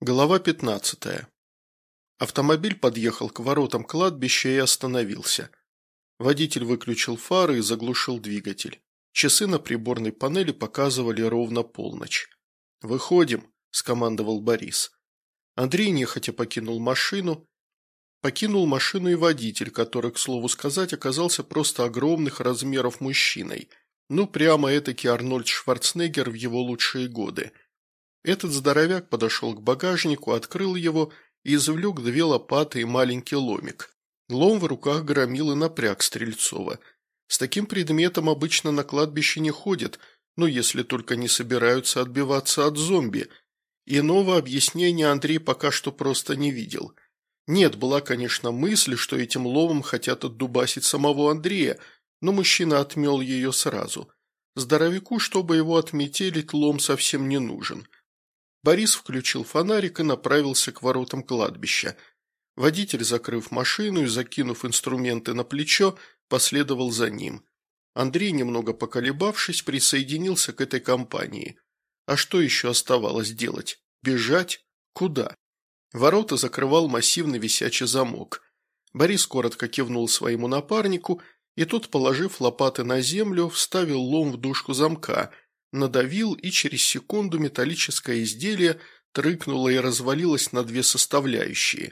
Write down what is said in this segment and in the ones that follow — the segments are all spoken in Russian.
Глава 15. Автомобиль подъехал к воротам кладбища и остановился. Водитель выключил фары и заглушил двигатель. Часы на приборной панели показывали ровно полночь. «Выходим», – скомандовал Борис. Андрей нехотя покинул машину. Покинул машину и водитель, который, к слову сказать, оказался просто огромных размеров мужчиной. Ну, прямо этакий Арнольд Шварценеггер в его лучшие годы. Этот здоровяк подошел к багажнику, открыл его и извлек 2 лопаты и маленький ломик. Лом в руках громил и напряг Стрельцова. С таким предметом обычно на кладбище не ходят, ну, если только не собираются отбиваться от зомби. Иного объяснения Андрей пока что просто не видел. Нет, была, конечно, мысль, что этим ломом хотят отдубасить самого Андрея, но мужчина отмел ее сразу. Здоровяку, чтобы его отметелить, лом совсем не нужен. Борис включил фонарик и направился к воротам кладбища. Водитель, закрыв машину и закинув инструменты на плечо, последовал за ним. Андрей, немного поколебавшись, присоединился к этой компании. А что еще оставалось делать? Бежать? Куда? Ворота закрывал массивный висячий замок. Борис коротко кивнул своему напарнику, и тот, положив лопаты на землю, вставил лом в дужку замка, надавил, и через секунду металлическое изделие трыкнуло и развалилось на 2 составляющие.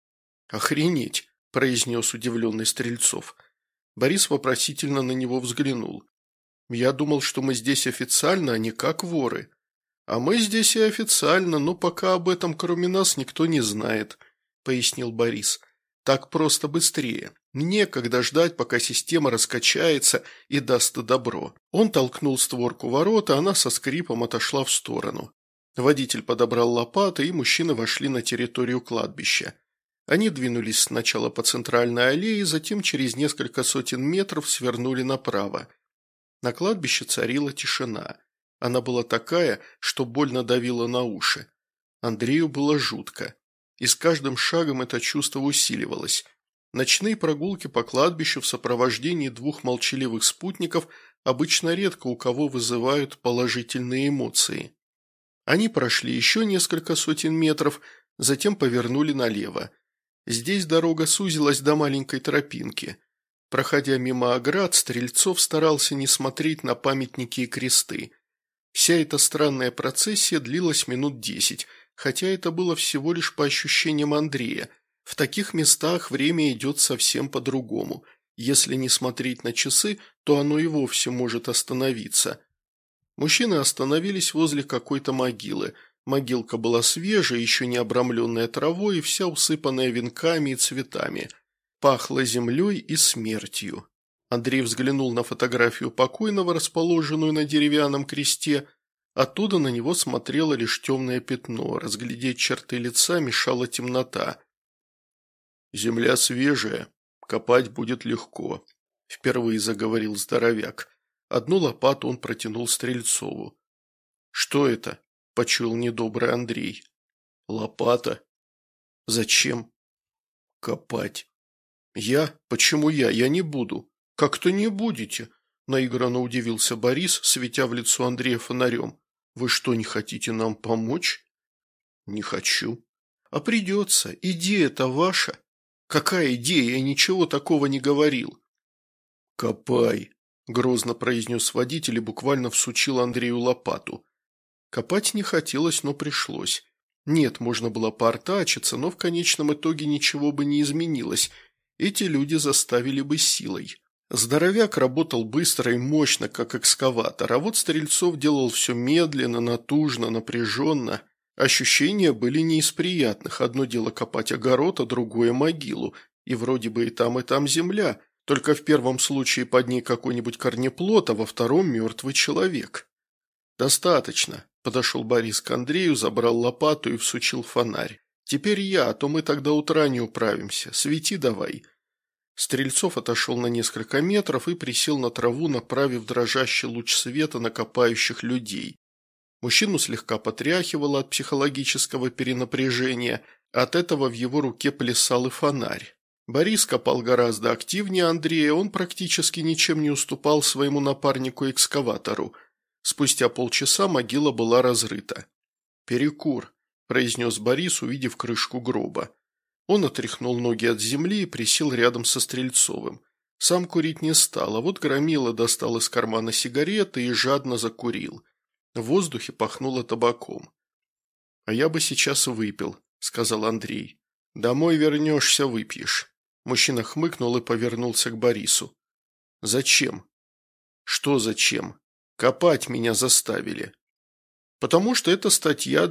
«Охренеть!» – произнес удивленный Стрельцов. Борис вопросительно на него взглянул. «Я думал, что мы здесь официально, а не как воры». «А мы здесь и официально, но пока об этом кроме нас никто не знает», – пояснил Борис. «Так просто быстрее. Некогда ждать, пока система раскачается и даст добро». Он толкнул створку ворот, а она со скрипом отошла в сторону. Водитель подобрал лопаты, и мужчины вошли на территорию кладбища. Они двинулись сначала по центральной аллее, затем через несколько сотен метров свернули направо. На кладбище царила тишина. Она была такая, что больно давила на уши. Андрею было жутко. И с каждым шагом это чувство усиливалось. Ночные прогулки по кладбищу в сопровождении 2 молчаливых спутников обычно редко у кого вызывают положительные эмоции. Они прошли еще несколько сотен метров, затем повернули налево. Здесь дорога сузилась до маленькой тропинки. Проходя мимо оград, Стрельцов старался не смотреть на памятники и кресты. Вся эта странная процессия длилась минут 10, хотя это было всего лишь по ощущениям Андрея. В таких местах время идет совсем по-другому. Если не смотреть на часы, то оно и вовсе может остановиться. Мужчины остановились возле какой-то могилы. Могилка была свежая, еще не обрамленная травой и вся усыпанная венками и цветами. Пахло землей и смертью. Андрей взглянул на фотографию покойного, расположенную на деревянном кресте. Оттуда на него смотрело лишь темное пятно, разглядеть черты лица мешала темнота. «Земля свежая, копать будет легко», – впервые заговорил здоровяк. Одну лопату он протянул Стрельцову. «Что это?» – почуял недобрый Андрей. «Лопата». «Зачем?» «Копать». «Я? Почему я? Я не буду». «Как-то не будете», – наигранно удивился Борис, светя в лицо Андрея фонарем. «Вы что, не хотите нам помочь?» «Не хочу». «А придется. Идея-то ваша». «Какая идея? Я ничего такого не говорил». «Копай», – грозно произнес водитель и буквально всучил Андрею лопату. Копать не хотелось, но пришлось. Нет, можно было поортачиться, но в конечном итоге ничего бы не изменилось. Эти люди заставили бы силой. Здоровяк работал быстро и мощно, как экскаватор, а вот Стрельцов делал все медленно, натужно, напряженно. Ощущения были не из приятных. Одно дело копать огород, а другое могилу. И вроде бы и там земля, только в первом случае под ней какой-нибудь корнеплод, а во втором мертвый человек. «Достаточно», – подошел Борис к Андрею, забрал лопату и всучил фонарь. «Теперь я, а то мы тогда утра не управимся. Свети давай». Стрельцов отошел на несколько метров и присел на траву, направив дрожащий луч света на копающих людей. Мужчину слегка потряхивало от психологического перенапряжения, от этого в его руке плясал и фонарь. Борис копал гораздо активнее Андрея, он практически ничем не уступал своему напарнику-экскаватору. Спустя полчаса могила была разрыта. «Перекур», – произнес Борис, увидев крышку гроба. Он отряхнул ноги от земли и присел рядом со Стрельцовым. Сам курить не стал, а вот Громила достал из кармана сигареты и жадно закурил. В воздухе пахнуло табаком. «А я бы сейчас выпил», – сказал Андрей. «Домой вернешься, выпьешь». Мужчина хмыкнул и повернулся к Борису. «Зачем?» «Что зачем? Копать меня заставили». «Потому что это статья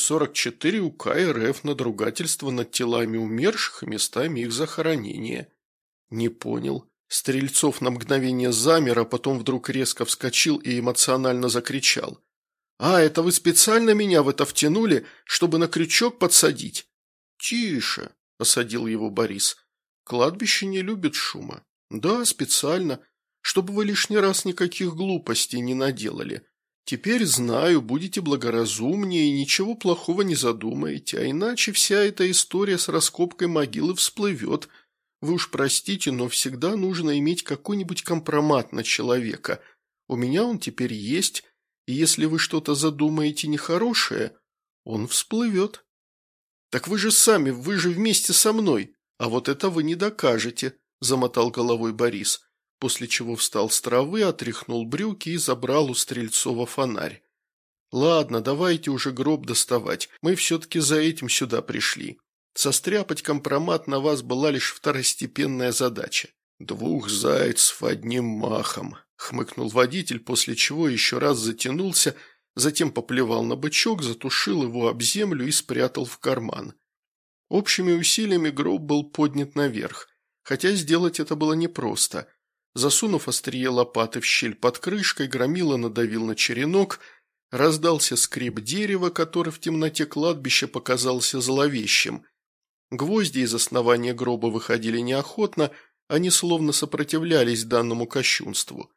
244 УК РФ надругательство над телами умерших и местами их захоронения». «Не понял». Стрельцов на мгновение замер, а потом вдруг резко вскочил и эмоционально закричал. «А, это вы специально меня в это втянули, чтобы на крючок подсадить?» «Тише», – осадил его Борис. «Кладбище не любит шума». «Да, специально, чтобы вы лишний раз никаких глупостей не наделали. Теперь знаю, будете благоразумнее и ничего плохого не задумаете, а иначе вся эта история с раскопкой могилы всплывет. Вы уж простите, но всегда нужно иметь какой-нибудь компромат на человека. У меня он теперь есть, и если вы что-то задумаете нехорошее, он всплывет». «Так вы же сами, вы же вместе со мной, а вот это вы не докажете», – замотал головой Борис, после чего встал с травы, отряхнул брюки и забрал у Стрельцова фонарь. «Ладно, давайте уже гроб доставать, мы все-таки за этим сюда пришли. Состряпать компромат на вас была лишь второстепенная задача». «Двух зайцев одним махом», – хмыкнул водитель, после чего еще раз затянулся, затем поплевал на бычок, затушил его об землю и спрятал в карман. Общими усилиями гроб был поднят наверх, хотя сделать это было непросто. Засунув острие лопаты в щель под крышкой, Громила надавил на черенок, раздался скрип дерева, который в темноте кладбища показался зловещим. Гвозди из основания гроба выходили неохотно, они словно сопротивлялись данному кощунству.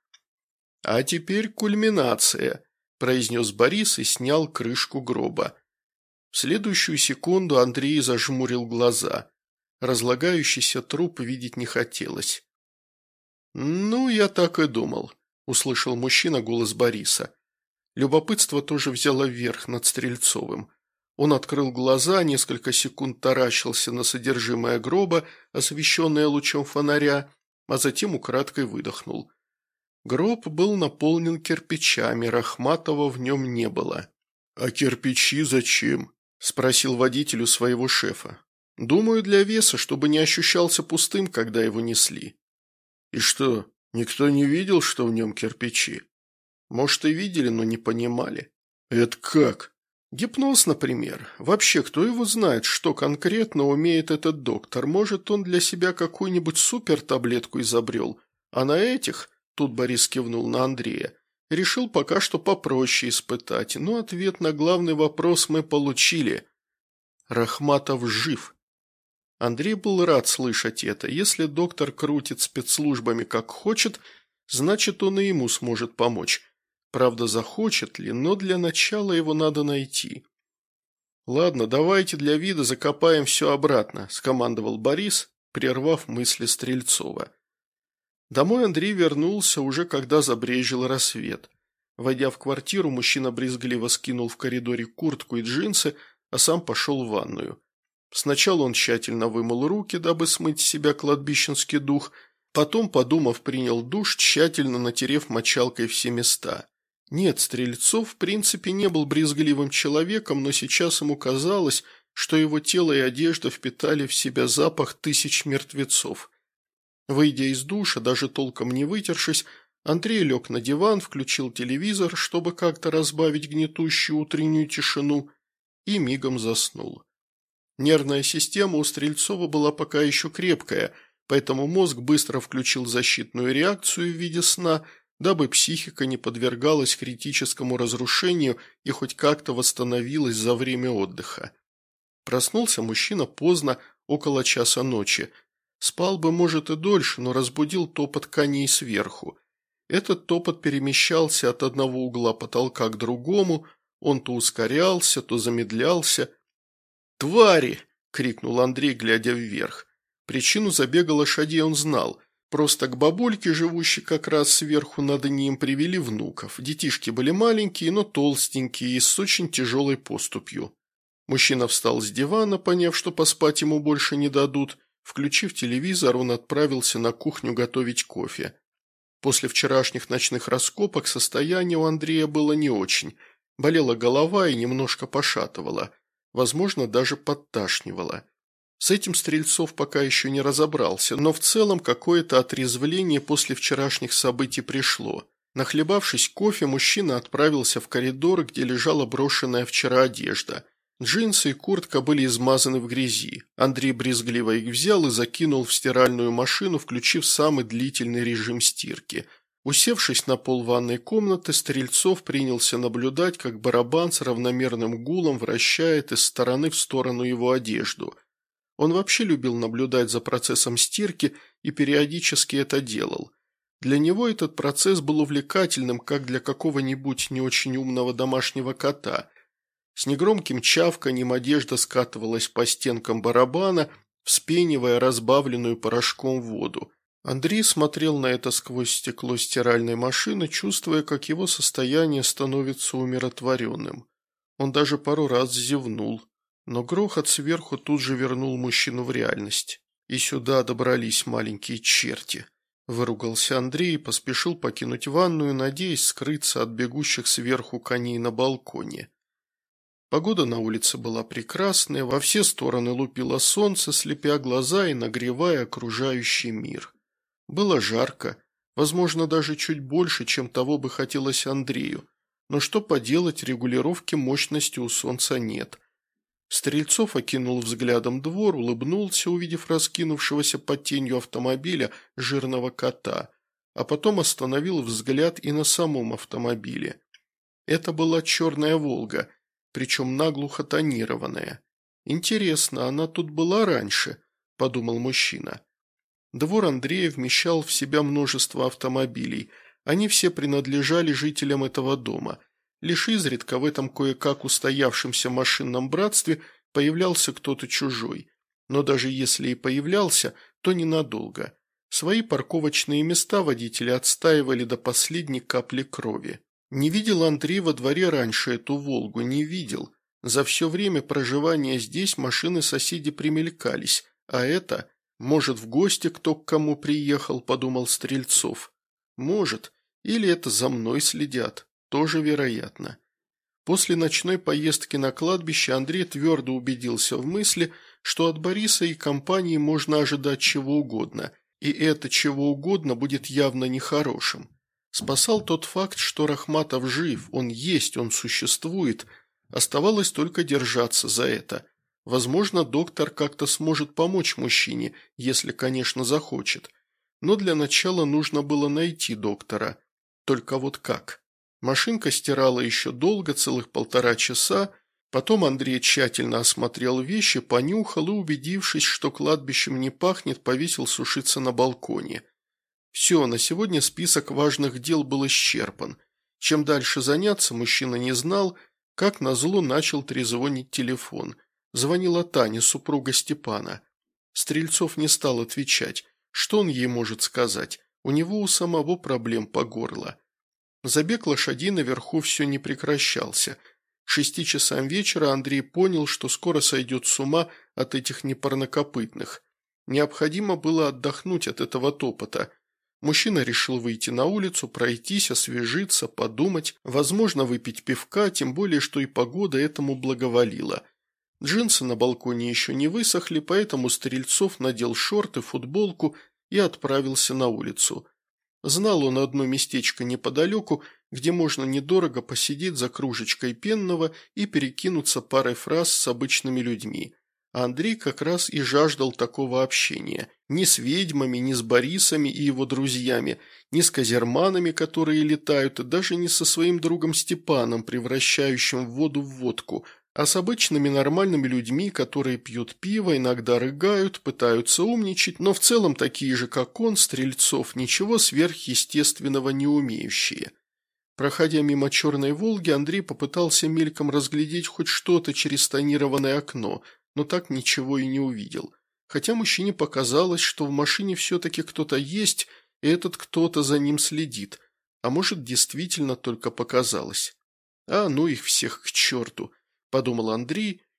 «А теперь кульминация», – произнес Борис и снял крышку гроба. В следующую секунду Андрей зажмурил глаза. Разлагающийся труп видеть не хотелось. «Ну, я так и думал», – услышал мужчина голос Бориса. Любопытство тоже взяло верх над Стрельцовым. Он открыл глаза, несколько секунд таращился на содержимое гроба, освещенное лучом фонаря, а затем украдкой выдохнул. Гроб был наполнен кирпичами, Рахматова в нем не было. «А кирпичи зачем?» – спросил водитель у своего шефа. «Думаю, для веса, чтобы не ощущался пустым, когда его несли». «И что, никто не видел, что в нем кирпичи?» «Может, и видели, но не понимали». «Это как?» «Гипноз, например. Вообще, кто его знает, что конкретно умеет этот доктор? Может, он для себя какую-нибудь супертаблетку изобрел, а на этих...» Тут Борис кивнул на Андрея. «Решил пока что попроще испытать, но ответ на главный вопрос мы получили. Рахматов жив». Андрей был рад слышать это. Если доктор крутит спецслужбами как хочет, значит, он и ему сможет помочь. Правда, захочет ли, но для начала его надо найти. «Ладно, давайте для вида закопаем все обратно», – скомандовал Борис, прервав мысли Стрельцова. Домой Андрей вернулся уже когда забрезжил рассвет. Войдя в квартиру, мужчина брезгливо скинул в коридоре куртку и джинсы, а сам пошел в ванную. Сначала он тщательно вымыл руки, дабы смыть с себя кладбищенский дух, потом, подумав, принял душ, тщательно натерев мочалкой все места. Нет, Стрельцов в принципе не был брезгливым человеком, но сейчас ему казалось, что его тело и одежда впитали в себя запах тысяч мертвецов. Выйдя из душа, даже толком не вытершись, Андрей лег на диван, включил телевизор, чтобы как-то разбавить гнетущую утреннюю тишину, и мигом заснул. Нервная система у Стрельцова была пока еще крепкая, поэтому мозг быстро включил защитную реакцию в виде сна, дабы психика не подвергалась критическому разрушению и хоть как-то восстановилась за время отдыха. Проснулся мужчина поздно, около часа ночи. Спал бы, может, и дольше, но разбудил топот коней сверху. Этот топот перемещался от одного угла потолка к другому, он то ускорялся, то замедлялся. «Твари!» – крикнул Андрей, глядя вверх. Причину забега лошадей он знал. Просто к бабульке, живущей как раз сверху над ним, привели внуков. Детишки были маленькие, но толстенькие и с очень тяжелой поступью. Мужчина встал с дивана, поняв, что поспать ему больше не дадут. Включив телевизор, он отправился на кухню готовить кофе. После вчерашних ночных раскопок состояние у Андрея было не очень. Болела голова и немножко пошатывала. Возможно, даже подташнивала. С этим Стрельцов пока еще не разобрался, но в целом какое-то отрезвление после вчерашних событий пришло. Нахлебавшись кофе, мужчина отправился в коридор, где лежала брошенная вчера одежда. Джинсы и куртка были измазаны в грязи. Андрей брезгливо их взял и закинул в стиральную машину, включив самый длительный режим стирки. Усевшись на пол ванной комнаты, Стрельцов принялся наблюдать, как барабан с равномерным гулом вращает из стороны в сторону его одежду. Он вообще любил наблюдать за процессом стирки и периодически это делал. Для него этот процесс был увлекательным, как для какого-нибудь не очень умного домашнего кота. С негромким чавканьем одежда скатывалась по стенкам барабана, вспенивая разбавленную порошком воду. Андрей смотрел на это сквозь стекло стиральной машины, чувствуя, как его состояние становится умиротворенным. Он даже пару раз зевнул, но грохот сверху тут же вернул мужчину в реальность. «И сюда добрались маленькие черти», – выругался Андрей и поспешил покинуть ванную, надеясь скрыться от бегущих сверху коней на балконе. Погода на улице была прекрасная, во все стороны лупило солнце, слепя глаза и нагревая окружающий мир. Было жарко, возможно, даже чуть больше, чем того бы хотелось Андрею, но что поделать, регулировки мощности у солнца нет. Стрельцов окинул взглядом двор, улыбнулся, увидев раскинувшегося под тенью автомобиля жирного кота, а потом остановил взгляд и на самом автомобиле. Это была черная «Волга», причем наглухо тонированная. «Интересно, она тут была раньше?» – подумал мужчина. Двор Андрея вмещал в себя множество автомобилей. Они все принадлежали жителям этого дома. Лишь изредка в этом кое-как устоявшемся машинном братстве появлялся кто-то чужой. Но даже если и появлялся, то ненадолго. Свои парковочные места водители отстаивали до последней капли крови. Не видел Андрей во дворе раньше эту «Волгу», не видел. За все время проживания здесь машины соседей примелькались, а это, может, в гости кто к кому приехал, подумал Стрельцов. Может, или это за мной следят, тоже вероятно. После ночной поездки на кладбище Андрей твердо убедился в мысли, что от Бориса и компании можно ожидать чего угодно, и это чего угодно будет явно нехорошим. Спасал тот факт, что Рахматов жив, он есть, он существует. Оставалось только держаться за это. Возможно, доктор как-то сможет помочь мужчине, если, конечно, захочет. Но для начала нужно было найти доктора. Только вот как? Машинка стирала еще долго, целых 1,5 часа. Потом Андрей тщательно осмотрел вещи, понюхал и, убедившись, что кладбищем не пахнет, повесил сушиться на балконе. Все, на сегодня список важных дел был исчерпан. Чем дальше заняться, мужчина не знал, как назло начал трезвонить телефон. Звонила Таня, супруга Степана. Стрельцов не стал отвечать. Что он ей может сказать? У него у самого проблем по горло. Забег лошадей наверху все не прекращался. К 6 часам вечера Андрей понял, что скоро сойдет с ума от этих непарнокопытных. Необходимо было отдохнуть от этого топота. Мужчина решил выйти на улицу, пройтись, освежиться, подумать, возможно, выпить пивка, тем более, что и погода этому благоволила. Джинсы на балконе еще не высохли, поэтому Стрельцов надел шорты, футболку и отправился на улицу. Знал он одно местечко неподалеку, где можно недорого посидеть за кружечкой пенного и перекинуться парой фраз с обычными людьми. А Андрей как раз и жаждал такого общения. Ни с ведьмами, ни с Борисами и его друзьями, ни с козерманами, которые летают, и даже не со своим другом Степаном, превращающим воду в водку, а с обычными нормальными людьми, которые пьют пиво, иногда рыгают, пытаются умничать, но в целом такие же, как он, Стрельцов, ничего сверхъестественного не умеющие. Проходя мимо черной «Волги», Андрей попытался мельком разглядеть хоть что-то через тонированное окно, но так ничего и не увидел. Хотя мужчине показалось, что в машине все-таки кто-то есть, и этот кто-то за ним следит. А может, действительно только показалось. «А ну их всех к черту», – подумал Андрей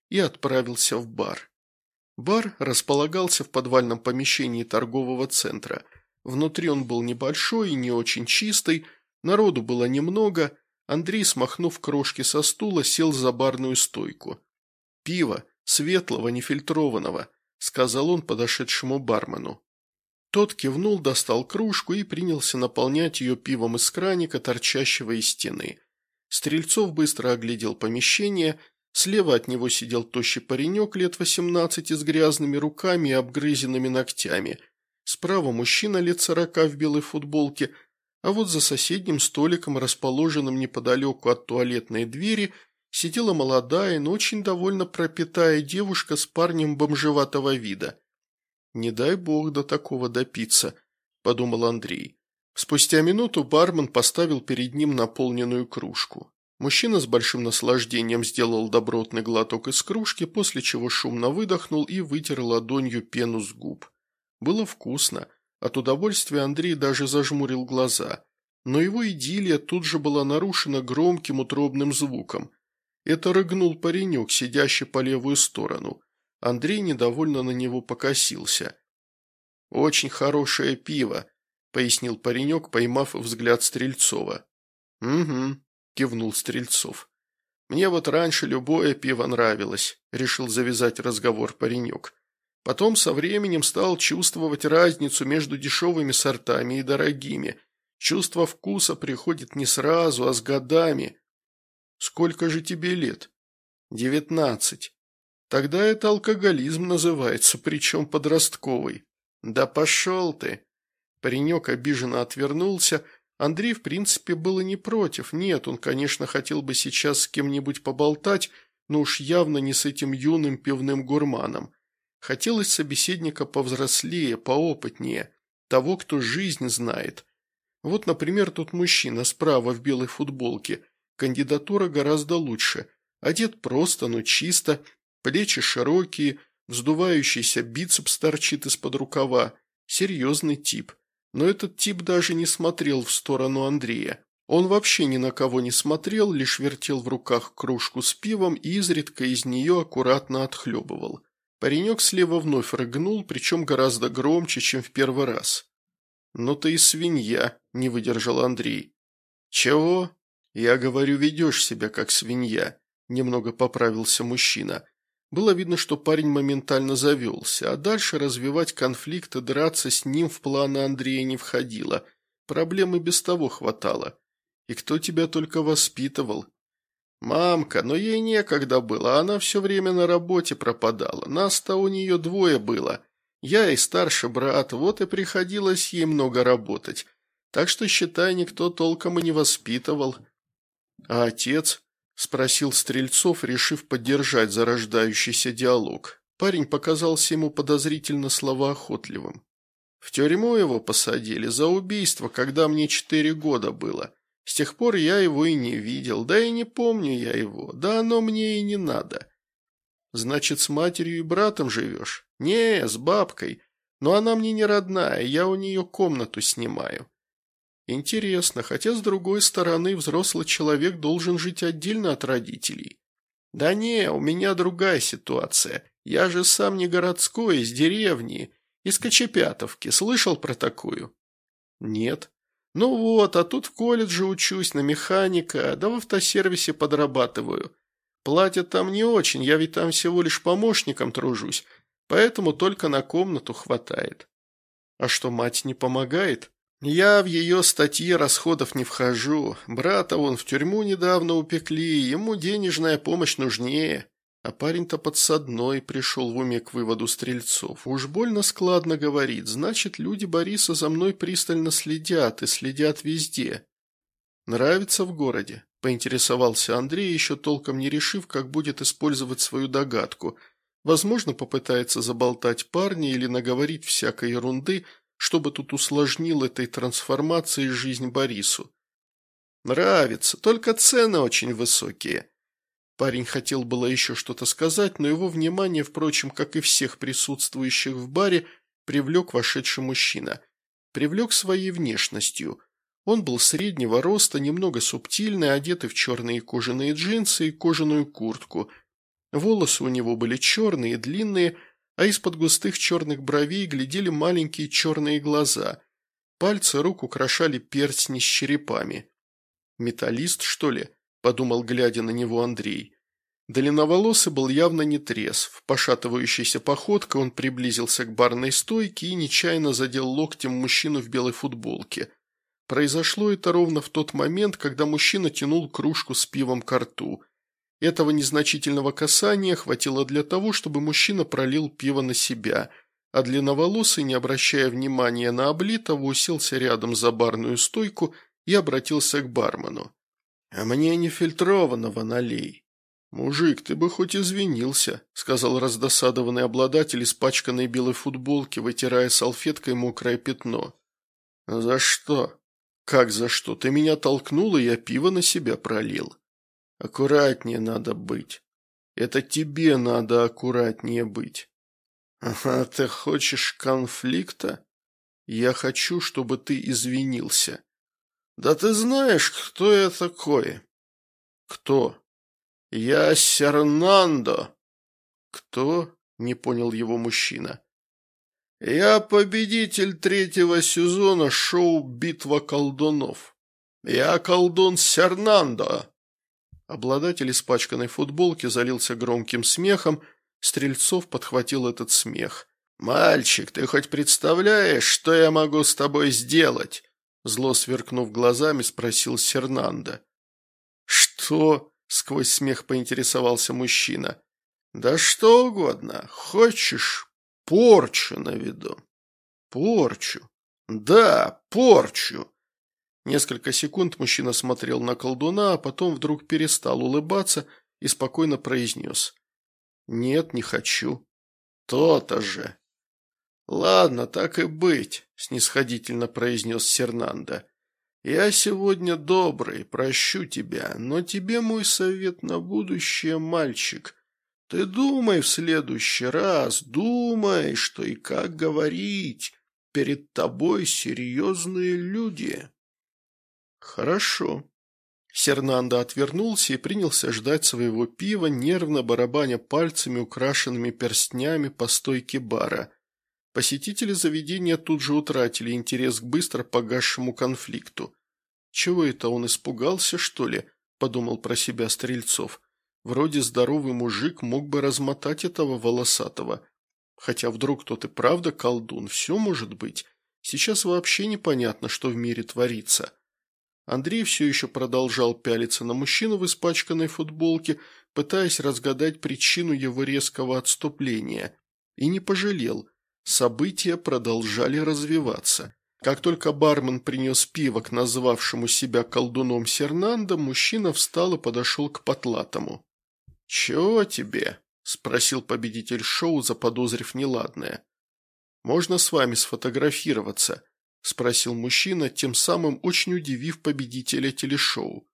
и отправился в бар. Бар располагался в подвальном помещении торгового центра. Внутри он был небольшой и не очень чистый, народу было немного. Андрей, смахнув крошки со стула, сел за барную стойку. «Пиво, светлого, нефильтрованного», – сказал он подошедшему бармену. Тот кивнул, достал кружку и принялся наполнять ее пивом из краника, торчащего из стены. Стрельцов быстро оглядел помещение. Слева от него сидел тощий паренек лет 18 с грязными руками и обгрызенными ногтями. Справа мужчина лет 40 в белой футболке, а вот за соседним столиком, расположенным неподалеку от туалетной двери, сидела молодая, но очень довольно пропитая девушка с парнем бомжеватого вида. «Не дай бог до такого допиться», – подумал Андрей. Спустя минуту бармен поставил перед ним наполненную кружку. Мужчина с большим наслаждением сделал добротный глоток из кружки, после чего шумно выдохнул и вытер ладонью пену с губ. Было вкусно. От удовольствия Андрей даже зажмурил глаза. Но его идиллия тут же была нарушена громким утробным звуком. Это рыгнул паренек, сидящий по левую сторону. Андрей недовольно на него покосился. «Очень хорошее пиво», – пояснил паренек, поймав взгляд Стрельцова. «Угу», – кивнул Стрельцов. «Мне вот раньше любое пиво нравилось», – решил завязать разговор паренек. Потом со временем стал чувствовать разницу между дешевыми сортами и дорогими. Чувство вкуса приходит не сразу, а с годами. «Сколько же тебе лет?» 19. Тогда это алкоголизм называется, причем подростковый. Да пошел ты. Паренек обиженно отвернулся. Андрей, в принципе, был и не против. Нет, он, конечно, хотел бы сейчас с кем-нибудь поболтать, но уж явно не с этим юным пивным гурманом. Хотелось собеседника повзрослее, поопытнее, того, кто жизнь знает. Вот, например, тот мужчина справа в белой футболке. Кандидатура гораздо лучше. Одет просто, но чисто, плечи широкие, вздувающийся бицепс торчит из-под рукава. Серьезный тип. Но этот тип даже не смотрел в сторону Андрея. Он вообще ни на кого не смотрел, лишь вертел в руках кружку с пивом и изредка из нее аккуратно отхлебывал. Паренек слева вновь рыгнул, причем гораздо громче, чем в первый раз. «Ну ты и свинья», – не выдержал Андрей. «Чего?» «Я говорю, ведешь себя как свинья», – немного поправился мужчина. Было видно, что парень моментально завелся, а дальше развивать конфликт и драться с ним в планы Андрея не входило. Проблем и без того хватало. «И кто тебя только воспитывал?» «Мамка, но ей некогда было, она все время на работе пропадала. Нас-то у нее двое было. Я и старший брат, вот и приходилось ей много работать. Так что, считай, никто толком и не воспитывал». «А отец?» – спросил Стрельцов, решив поддержать зарождающийся диалог. Парень показался ему подозрительно словоохотливым. «В тюрьму его посадили за убийство, когда мне 4 года было. С тех пор я его и не видел, да и не помню я его, да оно мне и не надо». «Значит, с матерью и братом живешь?» «Не, с бабкой. Но она мне не родная, я у нее комнату снимаю». «Интересно, хотя, с другой стороны, взрослый человек должен жить отдельно от родителей». «Да не, у меня другая ситуация. Я же сам не городской, из деревни, из Кочепятовки. Слышал про такую?» «Нет». «Ну вот, а тут в колледже учусь на механика, да в автосервисе подрабатываю. Платят там не очень, я ведь там всего лишь помощником тружусь, поэтому только на комнату хватает». «А что, мать не помогает?» «Я в ее статье расходов не вхожу. Брата вон в тюрьму недавно упекли, ему денежная помощь нужнее». А парень-то подсадной, пришел в уме к выводу Стрельцов. Уж больно складно говорит, значит, люди Бориса за мной пристально следят и следят везде. «Нравится в городе?» – поинтересовался Андрей, еще толком не решив, как будет использовать свою догадку. Возможно, попытается заболтать парня или наговорить всякой ерунды, чтобы тут усложнил этой трансформацией жизнь Борису. «Нравится, только цены очень высокие». Парень хотел было еще что-то сказать, но его внимание, впрочем, как и всех присутствующих в баре, привлек вошедший мужчина. Привлек своей внешностью. Он был среднего роста, немного субтильный, одетый в черные кожаные джинсы и кожаную куртку. Волосы у него были черные и длинные, а из-под густых черных бровей глядели маленькие черные глаза. Пальцы рук украшали перстни с черепами. «Металлист, что ли?» – подумал, глядя на него Андрей. Длинноволосый был явно не трезв. Пошатывающейся походкой он приблизился к барной стойке и нечаянно задел локтем мужчину в белой футболке. Произошло это ровно в тот момент, когда мужчина тянул кружку с пивом ко рту. Этого незначительного касания хватило для того, чтобы мужчина пролил пиво на себя, а длинноволосый, не обращая внимания на облитого, уселся рядом за барную стойку и обратился к бармену. «А мне нефильтрованного налей». «Мужик, ты бы хоть извинился», – сказал раздосадованный обладатель испачканной белой футболки, вытирая салфеткой мокрое пятно. «За что?» «Как за что? Ты меня толкнул, и я пиво на себя пролил». «Аккуратнее надо быть. Это тебе надо аккуратнее быть». «Ага, ты хочешь конфликта?» «Я хочу, чтобы ты извинился». «Да ты знаешь, кто я такой?» «Кто?» «Я Сернандо». «Кто?» – не понял его мужчина. «Я победитель 3-го сезона шоу «Битва колдунов». Я колдун Сернандо». Обладатель испачканной футболки залился громким смехом, Стрельцов подхватил этот смех. «Мальчик, ты хоть представляешь, что я могу с тобой сделать?» Зло сверкнув глазами, спросил Сернандо. «Что?» – сквозь смех поинтересовался мужчина. «Да что угодно. Хочешь, порчу наведу». «Порчу?» «Да, порчу». Несколько секунд мужчина смотрел на колдуна, а потом вдруг перестал улыбаться и спокойно произнес. «Нет, не хочу». «То-то же». «Ладно, так и быть», – снисходительно произнес Сернандо. «Я сегодня добрый, прощу тебя, но тебе мой совет на будущее, мальчик. Ты думай в следующий раз, думай, что и как говорить. Перед тобой серьезные люди». «Хорошо». Сернандо отвернулся и принялся ждать своего пива, нервно барабаня пальцами, украшенными перстнями по стойке бара. Посетители заведения тут же утратили интерес к быстро погасшему конфликту. «Чего это он испугался, что ли?» – подумал про себя Стрельцов. «Вроде здоровый мужик мог бы размотать этого волосатого. Хотя вдруг тот и правда колдун, все может быть. Сейчас вообще непонятно, что в мире творится». Андрей все еще продолжал пялиться на мужчину в испачканной футболке, пытаясь разгадать причину его резкого отступления. И не пожалел. События продолжали развиваться. Как только бармен принес пиво к назвавшему себя колдуном Сернандо, мужчина встал и подошел к потлатому. «Чего тебе?» – спросил победитель шоу, заподозрив неладное. «Можно с вами сфотографироваться?» – спросил мужчина, тем самым очень удивив победителя телешоу.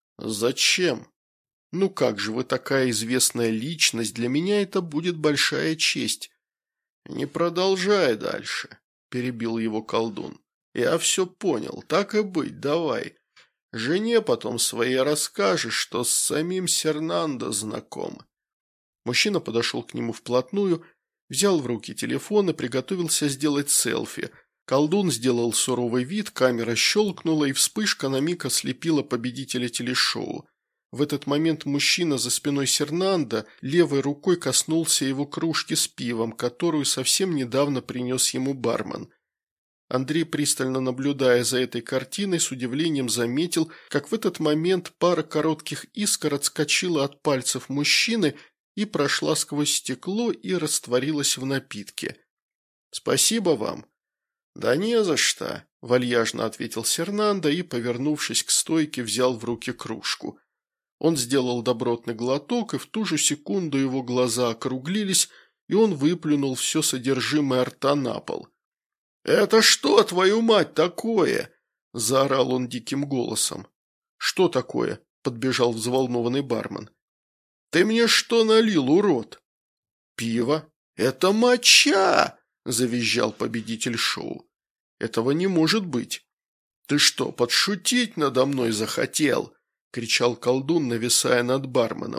«Зачем?» «Ну как же, вы такая известная личность, для меня это будет большая честь». «Не продолжай дальше», – перебил его колдун. «Я все понял, так и быть, давай. Жене потом своей расскажешь, что с самим Сернандо знаком». Мужчина подошел к нему вплотную, взял в руки телефон и приготовился сделать селфи. Колдун сделал суровый вид, камера щелкнула, и вспышка на миг ослепила победителя телешоу. В этот момент мужчина за спиной Сернандо левой рукой коснулся его кружки с пивом, которую совсем недавно принес ему бармен. Андрей, пристально наблюдая за этой картиной, с удивлением заметил, как в этот момент пара коротких искр отскочила от пальцев мужчины и прошла сквозь стекло и растворилась в напитке. «Спасибо вам». «Да не за что», – вальяжно ответил Сернандо и, повернувшись к стойке, взял в руки кружку. Он сделал добротный глоток, и в ту же секунду его глаза округлились, и он выплюнул все содержимое рта на пол. «Это что, твою мать, такое?» – заорал он диким голосом. «Что такое?» – подбежал взволнованный бармен. «Ты мне что налил, урод?» «Пиво». «Это моча!» – завизжал победитель шоу. «Этого не может быть». «Ты что, подшутить надо мной захотел?» – кричал колдун, нависая над барменом.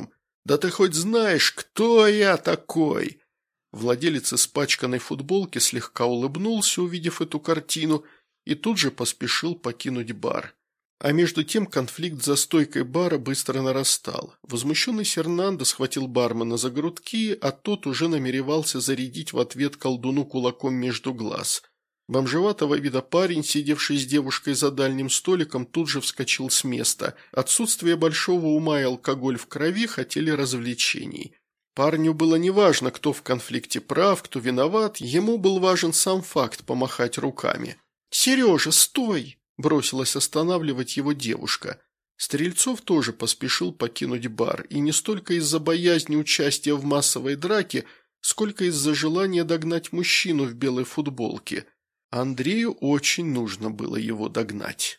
«Да ты хоть знаешь, кто я такой?» Владелец испачканной футболки слегка улыбнулся, увидев эту картину, и тут же поспешил покинуть бар. А между тем конфликт за стойкой бара быстро нарастал. Возмущенный Сернандо схватил бармена за грудки, а тот уже намеревался зарядить в ответ колдуну кулаком между глаз. Бомжеватого вида парень, сидевший с девушкой за дальним столиком, тут же вскочил с места. Отсутствие большого ума и алкоголь в крови хотели развлечений. Парню было неважно, кто в конфликте прав, кто виноват, ему был важен сам факт помахать руками. «Сережа, стой!» – бросилась останавливать его девушка. Стрельцов тоже поспешил покинуть бар, и не столько из-за боязни участия в массовой драке, сколько из-за желания догнать мужчину в белой футболке. Андрею очень нужно было его догнать.